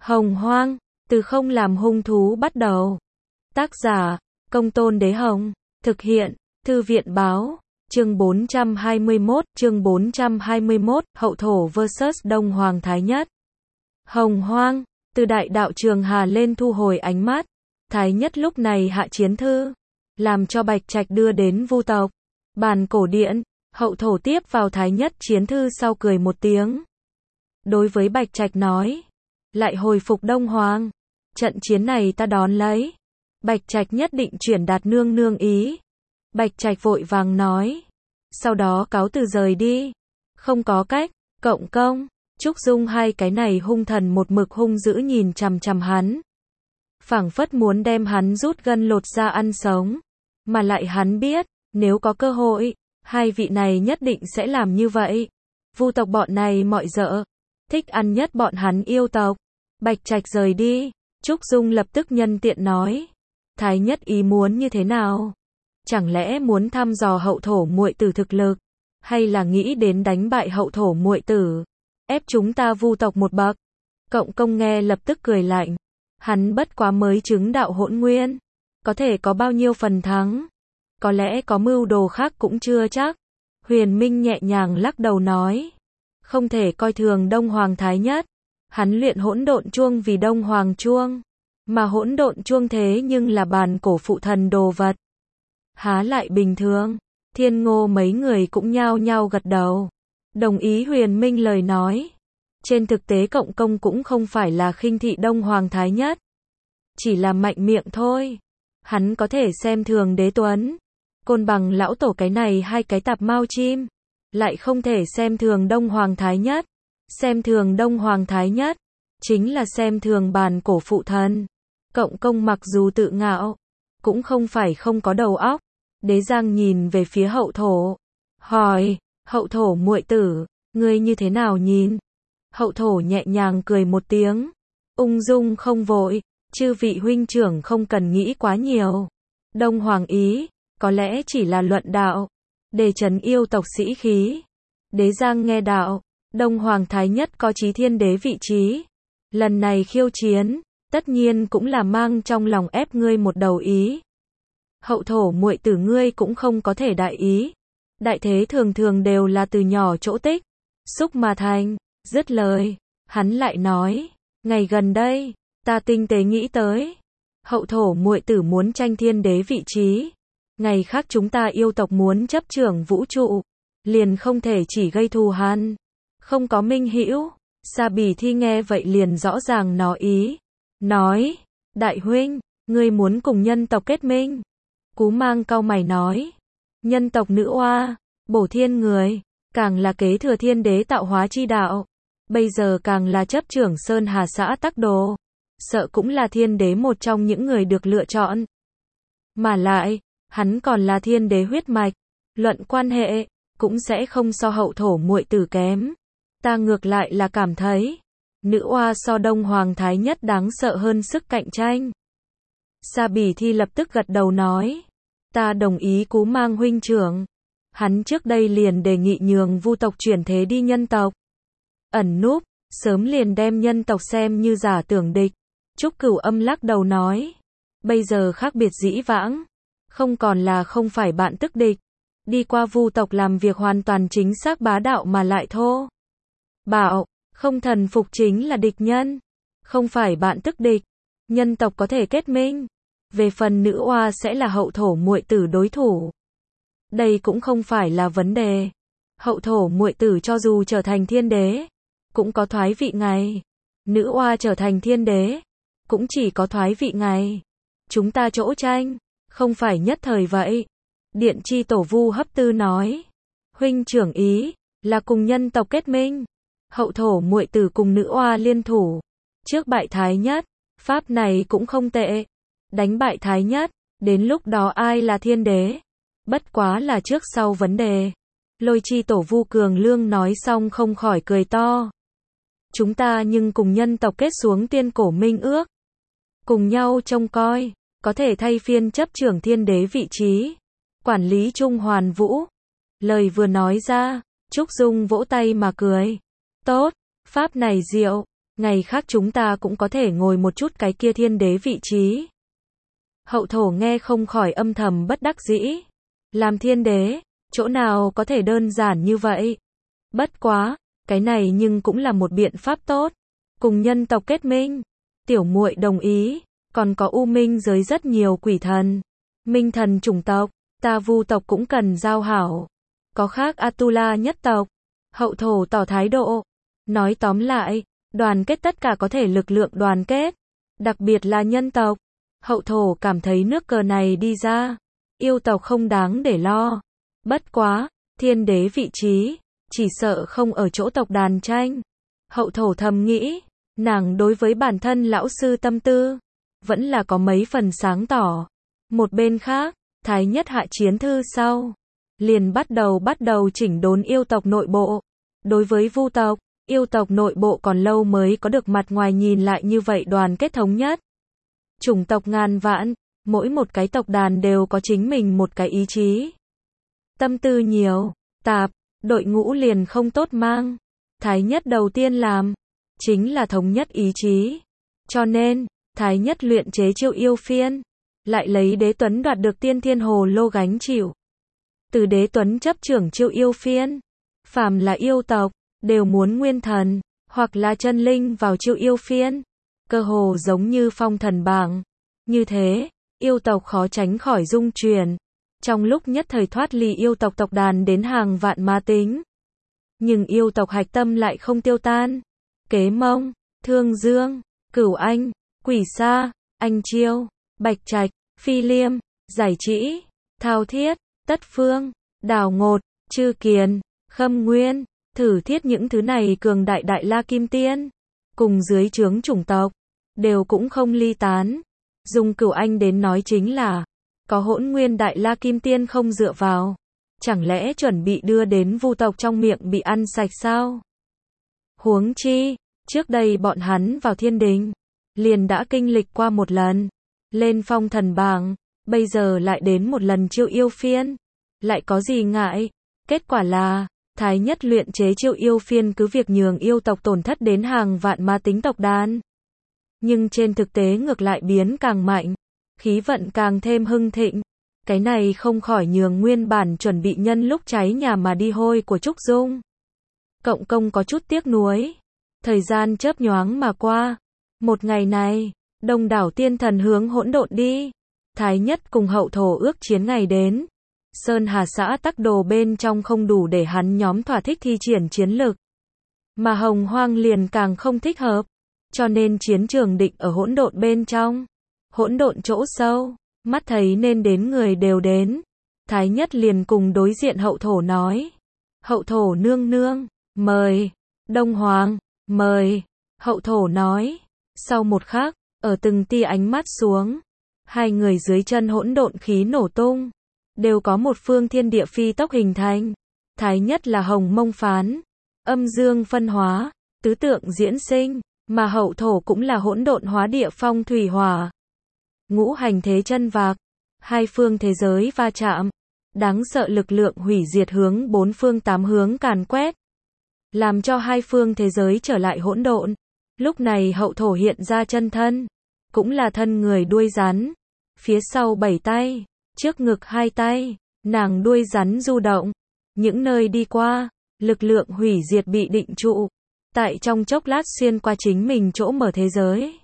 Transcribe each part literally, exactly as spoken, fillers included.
Hồng Hoang, từ không làm hung thú bắt đầu. Tác giả, Công Tôn Đế Hồng. Thực hiện, Thư viện Báo. Chương bốn trăm hai mươi mốt, chương bốn trăm hai mươi mốt, Hậu thổ versus Đông Hoàng Thái Nhất. Hồng Hoang, từ đại đạo Trường Hà lên thu hồi ánh mắt. Thái Nhất lúc này hạ chiến thư, làm cho Bạch Trạch đưa đến Vu tộc. Bàn cổ điện, Hậu thổ tiếp vào Thái Nhất chiến thư sau cười một tiếng. Đối với Bạch Trạch nói, lại hồi phục Đông Hoàng. Trận chiến này ta đón lấy. Bạch Trạch nhất định chuyển đạt nương nương ý. Bạch Trạch vội vàng nói. Sau đó cáo từ rời đi. Không có cách, Cộng Công, Trúc Dung hai cái này hung thần một mực hung dữ nhìn chằm chằm hắn. Phảng phất muốn đem hắn rút gân lột ra ăn sống. Mà lại hắn biết, nếu có cơ hội, hai vị này nhất định sẽ làm như vậy. Vu tộc bọn này mọi dợ, thích ăn nhất bọn hắn yêu tộc. Bạch Trạch rời đi, Trúc Dung lập tức nhân tiện nói. Thái Nhất ý muốn như thế nào? Chẳng lẽ muốn thăm dò hậu thổ muội tử thực lực? Hay là nghĩ đến đánh bại hậu thổ muội tử? Ép chúng ta Vu tộc một bậc? Cộng Công nghe lập tức cười lạnh. Hắn bất quá mới chứng đạo hỗn nguyên. Có thể có bao nhiêu phần thắng? Có lẽ có mưu đồ khác cũng chưa chắc. Huyền Minh nhẹ nhàng lắc đầu nói. Không thể coi thường Đông Hoàng Thái Nhất. Hắn luyện hỗn độn chuông vì Đông Hoàng chuông. Mà hỗn độn chuông thế nhưng là bàn cổ phụ thần đồ vật. Há lại bình thường. Thiên Ngô mấy người cũng nhao nhao gật đầu. Đồng ý Huyền Minh lời nói. Trên thực tế Cộng Công cũng không phải là khinh thị Đông Hoàng Thái Nhất. Chỉ là mạnh miệng thôi. Hắn có thể xem thường Đế Tuấn, Côn Bằng lão tổ cái này hai cái tạp mao chim. Lại không thể xem thường Đông Hoàng Thái Nhất. Xem thường Đông Hoàng Thái Nhất, chính là xem thường bàn cổ phụ thần. Cộng Công mặc dù tự ngạo, cũng không phải không có đầu óc. Đế Giang nhìn về phía hậu thổ. Hỏi, hậu thổ muội tử, ngươi như thế nào nhìn? Hậu thổ nhẹ nhàng cười một tiếng. Ung dung không vội, chư vị huynh trưởng không cần nghĩ quá nhiều. Đông Hoàng ý, có lẽ chỉ là luận đạo, để trấn yêu tộc sĩ khí. Đế Giang nghe đạo, Đông Hoàng Thái Nhất có chí thiên đế vị trí. Lần này khiêu chiến, tất nhiên cũng là mang trong lòng ép ngươi một đầu ý. Hậu thổ muội tử ngươi cũng không có thể đại ý. Đại thế thường thường đều là từ nhỏ chỗ tích, xúc mà thành. Dứt lời, hắn lại nói, ngày gần đây, ta tinh tế nghĩ tới. Hậu thổ muội tử muốn tranh thiên đế vị trí. Ngày khác chúng ta yêu tộc muốn chấp trưởng vũ trụ, liền không thể chỉ gây thù hằn. Không có minh hữu. Sa Bỉ Thi nghe vậy liền rõ ràng nó ý. Nói, đại huynh, ngươi muốn cùng nhân tộc kết minh. Cú Mang cau mày nói, nhân tộc nữ oa, bổ thiên người, càng là kế thừa thiên đế tạo hóa chi đạo. Bây giờ càng là chấp trưởng Sơn Hà xã Tắc Đồ. Sợ cũng là thiên đế một trong những người được lựa chọn. Mà lại, hắn còn là thiên đế huyết mạch. Luận quan hệ, cũng sẽ không so hậu thổ muội tử kém. Ta ngược lại là cảm thấy, nữ oa so Đông Hoàng Thái Nhất đáng sợ hơn sức cạnh tranh. Sa Bỉ Thi lập tức gật đầu nói, ta đồng ý Cú Mang huynh trưởng. Hắn trước đây liền đề nghị nhường Vu tộc chuyển thế đi nhân tộc. Ẩn núp, sớm liền đem nhân tộc xem như giả tưởng địch. Trúc Cửu Âm lắc đầu nói, bây giờ khác biệt dĩ vãng, không còn là không phải bạn tức địch. Đi qua Vu tộc làm việc hoàn toàn chính xác bá đạo mà lại thô bạo, không thần phục chính là địch nhân, không phải bạn tức địch. Nhân tộc có thể kết minh, về phần nữ oa sẽ là hậu thổ muội tử đối thủ. Đây cũng không phải là vấn đề. Hậu thổ muội tử cho dù trở thành thiên đế, cũng có thoái vị ngày. Nữ oa trở thành thiên đế, cũng chỉ có thoái vị ngày. Chúng ta chỗ tranh, không phải nhất thời vậy. Điện chi tổ Vu Hấp Tư nói, huynh trưởng ý, là cùng nhân tộc kết minh. Hậu thổ muội tử cùng nữ oa liên thủ, trước bại Thái Nhất, pháp này cũng không tệ. Đánh bại Thái Nhất, đến lúc đó ai là thiên đế? Bất quá là trước sau vấn đề. Lôi chi tổ Vu Cường Lương nói xong không khỏi cười to. Chúng ta nhưng cùng nhân tộc kết xuống tiên cổ minh ước. Cùng nhau trông coi, có thể thay phiên chấp trưởng thiên đế vị trí. Quản lý Trung Hoàn Vũ. Lời vừa nói ra, Trúc Dung vỗ tay mà cười. Tốt, pháp này diệu, Ngày khác chúng ta cũng có thể ngồi một chút cái kia thiên đế vị trí. Hậu thổ nghe không khỏi âm thầm bất đắc dĩ. Làm thiên đế, chỗ nào có thể đơn giản như vậy. Bất quá, cái này nhưng cũng là một biện pháp tốt. Cùng nhân tộc kết minh. Tiểu muội đồng ý, còn có U Minh giới rất nhiều quỷ thần. Minh thần chủng tộc, ta Vu tộc cũng cần giao hảo. Có khác Atula nhất tộc. Hậu thổ tỏ thái độ. Nói tóm lại, đoàn kết tất cả có thể lực lượng đoàn kết. Đặc biệt là nhân tộc. Hậu thổ cảm thấy nước cờ này đi ra. Yêu tộc không đáng để lo. Bất quá, thiên đế vị trí, chỉ sợ không ở chỗ tộc đàn tranh. Hậu thổ thầm nghĩ, nàng đối với bản thân lão sư tâm tư, vẫn là có mấy phần sáng tỏ. Một bên khác, Thái Nhất hạ chiến thư sau, liền bắt đầu bắt đầu chỉnh đốn yêu tộc nội bộ. Đối với Vu tộc, yêu tộc nội bộ còn lâu mới có được mặt ngoài nhìn lại như vậy đoàn kết thống nhất. Chủng tộc ngàn vạn, mỗi một cái tộc đàn đều có chính mình một cái ý chí. Tâm tư nhiều, tạp, đội ngũ liền không tốt mang. Thái Nhất đầu tiên làm, chính là thống nhất ý chí. Cho nên, Thái Nhất luyện chế Chiêu Yêu Phiên, lại lấy Đế Tuấn đoạt được Tiên Thiên Hồ Lô gánh chịu. Từ Đế Tuấn chấp trưởng Chiêu Yêu Phiên, phàm là yêu tộc, đều muốn nguyên thần, hoặc là chân linh vào Chiêu Yêu Phiên. Cơ hồ giống như phong thần bảng. Như thế, yêu tộc khó tránh khỏi dung truyền. Trong lúc nhất thời thoát ly yêu tộc tộc đàn đến hàng vạn ma tính. Nhưng yêu tộc hạch tâm lại không tiêu tan. Kế Mông, Thương Dương, Cửu Anh, Quỷ Sa, Anh Chiêu, Bạch Trạch, Phi Liêm, Giải Trĩ, Thao Thiết, Tất Phương, Đào Ngột, Chư Kiền, Khâm Nguyên, Thử Thiết những thứ này cường đại đại la kim tiên. Cùng dưới trướng chủng tộc, đều cũng không ly tán. Dùng Cửu Anh đến nói chính là, có hỗn nguyên đại la kim tiên không dựa vào. Chẳng lẽ chuẩn bị đưa đến Vu tộc trong miệng bị ăn sạch sao? Huống chi, trước đây bọn hắn vào thiên đình, liền đã kinh lịch qua một lần. Lên phong thần bảng, bây giờ lại đến một lần Chiêu Yêu Phiên. Lại có gì ngại? Kết quả là, Thái Nhất luyện chế Chiêu Yêu Phiên cứ việc nhường yêu tộc tổn thất đến hàng vạn ma tính tộc đàn. Nhưng trên thực tế ngược lại biến càng mạnh, khí vận càng thêm hưng thịnh. Cái này không khỏi nhường nguyên bản chuẩn bị nhân lúc cháy nhà mà đi hôi của Trúc Dung. Cộng công có chút tiếc nuối. Thời gian chớp nhoáng mà qua. Một ngày này, đông đảo tiên thần hướng hỗn độn đi. Thái Nhất cùng hậu thổ ước chiến ngày đến. Sơn Hà xã tắc đồ bên trong không đủ để hắn nhóm thỏa thích thi triển chiến lực. Mà Hồng Hoang liền càng không thích hợp. Cho nên chiến trường định ở hỗn độn bên trong. Hỗn độn chỗ sâu, mắt thấy nên đến người đều đến. Thái Nhất liền cùng đối diện hậu thổ nói. Hậu thổ nương nương, mời. Đông Hoàng, mời. Hậu thổ nói. Sau một khắc, ở từng tia ánh mắt xuống, hai người dưới chân hỗn độn khí nổ tung. Đều có một phương thiên địa phi tốc hình thành. Thái Nhất là hồng mông phán, âm dương phân hóa, tứ tượng diễn sinh. Mà hậu thổ cũng là hỗn độn hóa địa phong thủy hỏa. Ngũ hành thế chân vạc, hai phương thế giới va chạm, đáng sợ lực lượng hủy diệt hướng bốn phương tám hướng càn quét, làm cho hai phương thế giới trở lại hỗn độn. Lúc này hậu thổ hiện ra chân thân, cũng là thân người đuôi rắn, phía sau bảy tay, trước ngực hai tay, nàng đuôi rắn du động, những nơi đi qua, lực lượng hủy diệt bị định trụ. Tại trong chốc lát xuyên qua chính mình chỗ mở thế giới.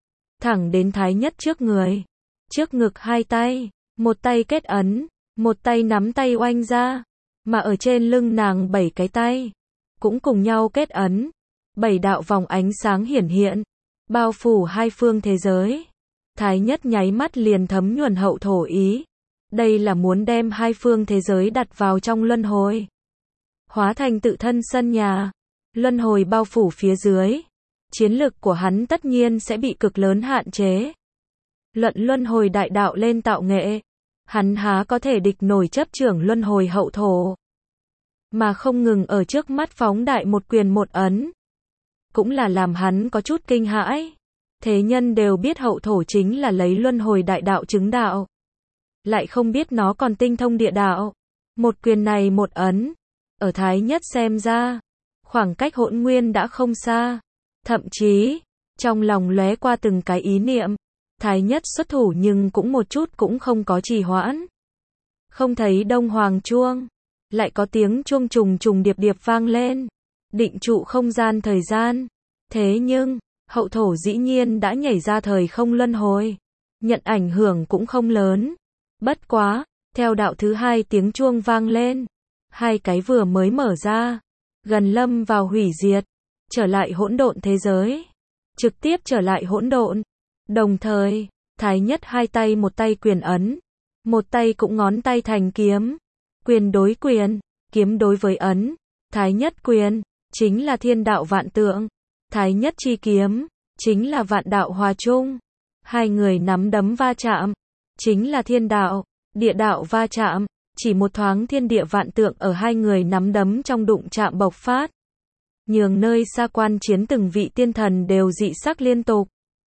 Thẳng đến Thái Nhất trước người. Trước ngực hai tay. Một tay kết ấn. Một tay nắm tay oanh ra. Mà ở trên lưng nàng bảy cái tay. Cũng cùng nhau kết ấn. Bảy đạo vòng ánh sáng hiển hiện. Bao phủ hai phương thế giới. Thái Nhất nháy mắt liền thấm nhuần hậu thổ ý. Đây là muốn đem hai phương thế giới đặt vào trong luân hồi. Hóa thành tự thân sân nhà. Luân hồi bao phủ phía dưới. Chiến lực của hắn tất nhiên sẽ bị cực lớn hạn chế. Luận luân hồi đại đạo lên tạo nghệ. Hắn há có thể địch nổi chấp trưởng luân hồi hậu thổ. Mà không ngừng ở trước mắt phóng đại một quyền một ấn. Cũng là làm hắn có chút kinh hãi. Thế nhân đều biết hậu thổ chính là lấy luân hồi đại đạo chứng đạo. Lại không biết nó còn tinh thông địa đạo. Một quyền này một ấn. Ở Thái Nhất xem ra. Khoảng cách hỗn nguyên đã không xa. Thậm chí, trong lòng lóe qua từng cái ý niệm, Thái Nhất xuất thủ nhưng cũng một chút cũng không có trì hoãn. Không thấy Đông Hoàng chuông, lại có tiếng chuông trùng trùng điệp điệp vang lên, định trụ không gian thời gian. Thế nhưng, hậu thổ dĩ nhiên đã nhảy ra thời không luân hồi, nhận ảnh hưởng cũng không lớn. Bất quá, theo đạo thứ hai tiếng chuông vang lên, hai cái vừa mới mở ra, gần lâm vào hủy diệt, trở lại hỗn độn thế giới, trực tiếp trở lại hỗn độn. Đồng thời, Thái Nhất hai tay một tay quyền ấn, một tay cũng ngón tay thành kiếm, quyền đối quyền, kiếm đối với ấn. Thái Nhất quyền chính là thiên đạo vạn tượng, Thái Nhất chi kiếm chính là vạn đạo hòa chung. Hai người nắm đấm va chạm, chính là thiên đạo, địa đạo va chạm, chỉ một thoáng thiên địa vạn tượng ở hai người nắm đấm trong đụng chạm bộc phát. Nhường nơi xa quan chiến từng vị tiên thần đều dị sắc liên tục.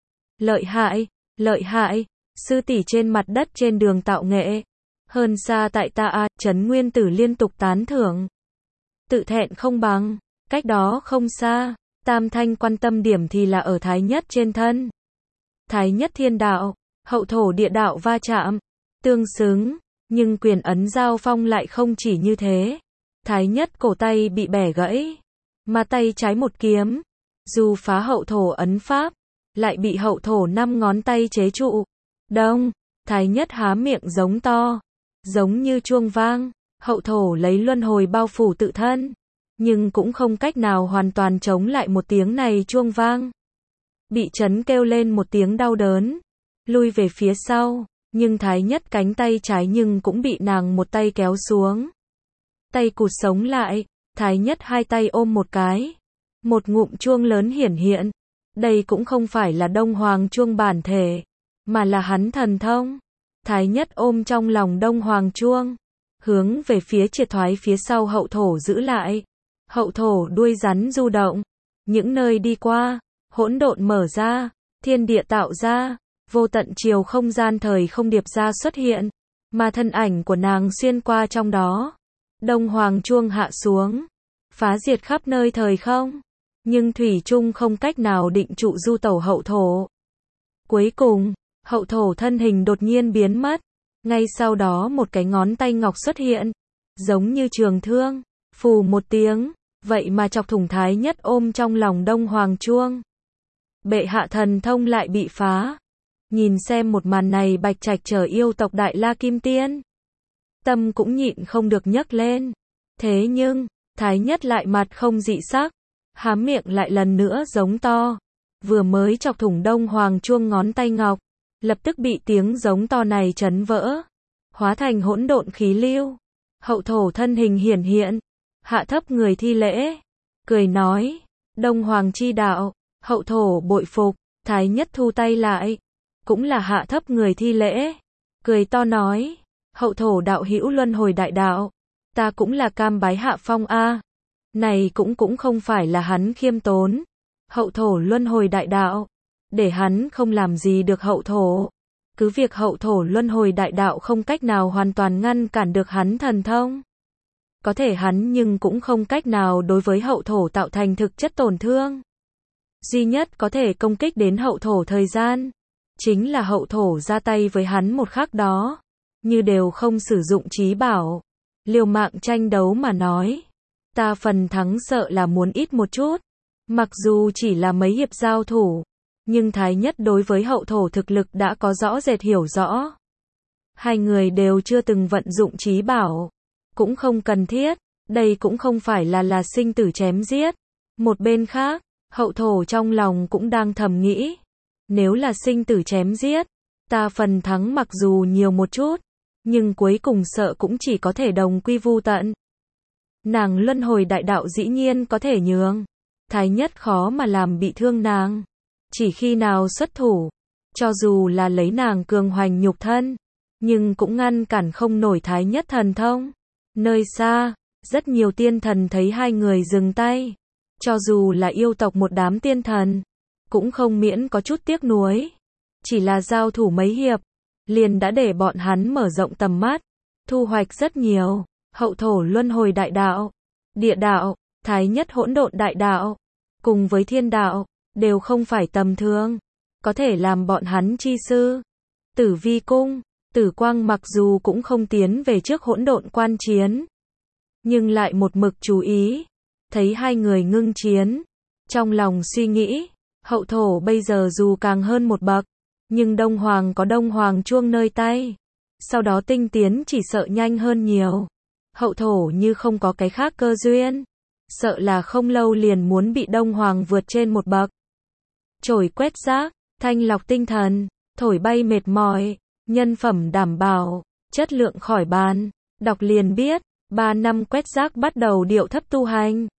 Lợi hại, lợi hại, sư tỷ trên mặt đất trên đường tạo nghệ. Hơn xa tại ta a, Trấn Nguyên Tử liên tục tán thưởng. Tự thẹn không bằng, cách đó không xa, Tam Thanh quan tâm điểm thì là ở Thái Nhất trên thân. Thái Nhất thiên đạo, hậu thổ địa đạo va chạm, tương xứng, nhưng quyền ấn giao phong lại không chỉ như thế. Thái Nhất cổ tay bị bẻ gãy, mà tay trái một kiếm, dù phá hậu thổ ấn pháp, lại bị hậu thổ năm ngón tay chế trụ. Đông, Thái Nhất há miệng giống to, giống như chuông vang, hậu thổ lấy luân hồi bao phủ tự thân, nhưng cũng không cách nào hoàn toàn chống lại một tiếng này chuông vang. Bị chấn kêu lên một tiếng đau đớn, lui về phía sau, nhưng Thái Nhất cánh tay trái nhưng cũng bị nàng một tay kéo xuống. Tay cụt sống lại, Thái Nhất hai tay ôm một cái, một ngụm chuông lớn hiển hiện. Đây cũng không phải là Đông Hoàng chuông bản thể, mà là hắn thần thông. Thái Nhất ôm trong lòng Đông Hoàng chuông, hướng về phía triệt thoái phía sau hậu thổ giữ lại. Hậu thổ đuôi rắn du động, những nơi đi qua, hỗn độn mở ra, thiên địa tạo ra, vô tận chiều không gian thời không điệp ra xuất hiện, mà thân ảnh của nàng xuyên qua trong đó. Đông Hoàng chuông hạ xuống, phá diệt khắp nơi thời không, nhưng thủy chung không cách nào định trụ du tẩu hậu thổ. Cuối cùng, hậu thổ thân hình đột nhiên biến mất, ngay sau đó một cái ngón tay ngọc xuất hiện, giống như trường thương, phù một tiếng, vậy mà chọc thủng Thái Nhất ôm trong lòng Đông Hoàng chuông. Bệ hạ thần thông lại bị phá. Nhìn xem một màn này Bạch Trạch chờ yêu tộc Đại La Kim Tiên, tâm cũng nhịn không được nhấc lên. Thế nhưng, Thái Nhất lại mặt không dị sắc, há miệng lại lần nữa giống to, vừa mới chọc thủng Đông Hoàng chuông ngón tay ngọc, lập tức bị tiếng giống to này chấn vỡ, hóa thành hỗn độn khí lưu. Hậu thổ thân hình hiển hiện, hạ thấp người thi lễ, cười nói, Đông Hoàng chi đạo, hậu thổ bội phục. Thái Nhất thu tay lại, cũng là hạ thấp người thi lễ, cười to nói, hậu thổ đạo hữu luân hồi đại đạo, ta cũng là cam bái hạ phong a. Này cũng cũng không phải là hắn khiêm tốn, hậu thổ luân hồi đại đạo, để hắn không làm gì được hậu thổ. Cứ việc hậu thổ luân hồi đại đạo không cách nào hoàn toàn ngăn cản được hắn thần thông, có thể hắn nhưng cũng không cách nào đối với hậu thổ tạo thành thực chất tổn thương. Duy nhất có thể công kích đến hậu thổ thời gian, chính là hậu thổ ra tay với hắn một khắc đó, như đều không sử dụng trí bảo, liều mạng tranh đấu mà nói. Ta phần thắng sợ là muốn ít một chút, mặc dù chỉ là mấy hiệp giao thủ, nhưng Thái Nhất đối với hậu thổ thực lực đã có rõ rệt hiểu rõ. Hai người đều chưa từng vận dụng trí bảo, cũng không cần thiết, đây cũng không phải là là sinh tử chém giết. Một bên khác, hậu thổ trong lòng cũng đang thầm nghĩ, nếu là sinh tử chém giết, ta phần thắng mặc dù nhiều một chút, nhưng cuối cùng sợ cũng chỉ có thể đồng quy vu tận. Nàng luân hồi đại đạo dĩ nhiên có thể nhường, Thái Nhất khó mà làm bị thương nàng. Chỉ khi nào xuất thủ, cho dù là lấy nàng cường hoành nhục thân, nhưng cũng ngăn cản không nổi Thái Nhất thần thông. Nơi xa, rất nhiều tiên thần thấy hai người dừng tay, cho dù là yêu tộc một đám tiên thần, cũng không miễn có chút tiếc nuối. Chỉ là giao thủ mấy hiệp, liền đã để bọn hắn mở rộng tầm mắt, thu hoạch rất nhiều. Hậu thổ luân hồi đại đạo, địa đạo, Thái Nhất hỗn độn đại đạo, cùng với thiên đạo, đều không phải tầm thường, có thể làm bọn hắn chi sư. Tử Vi cung, Tử Quang mặc dù cũng không tiến về trước hỗn độn quan chiến, nhưng lại một mực chú ý, thấy hai người ngưng chiến, trong lòng suy nghĩ, hậu thổ bây giờ dù càng hơn một bậc, nhưng Đông Hoàng có Đông Hoàng chuông nơi tay, sau đó tinh tiến chỉ sợ nhanh hơn nhiều. Hậu thổ như không có cái khác cơ duyên, sợ là không lâu liền muốn bị Đông Hoàng vượt trên một bậc. Chổi quét rác, thanh lọc tinh thần, thổi bay mệt mỏi, nhân phẩm đảm bảo, chất lượng khỏi bàn, đọc liền biết, ba năm quét rác bắt đầu điệu thấp tu hành.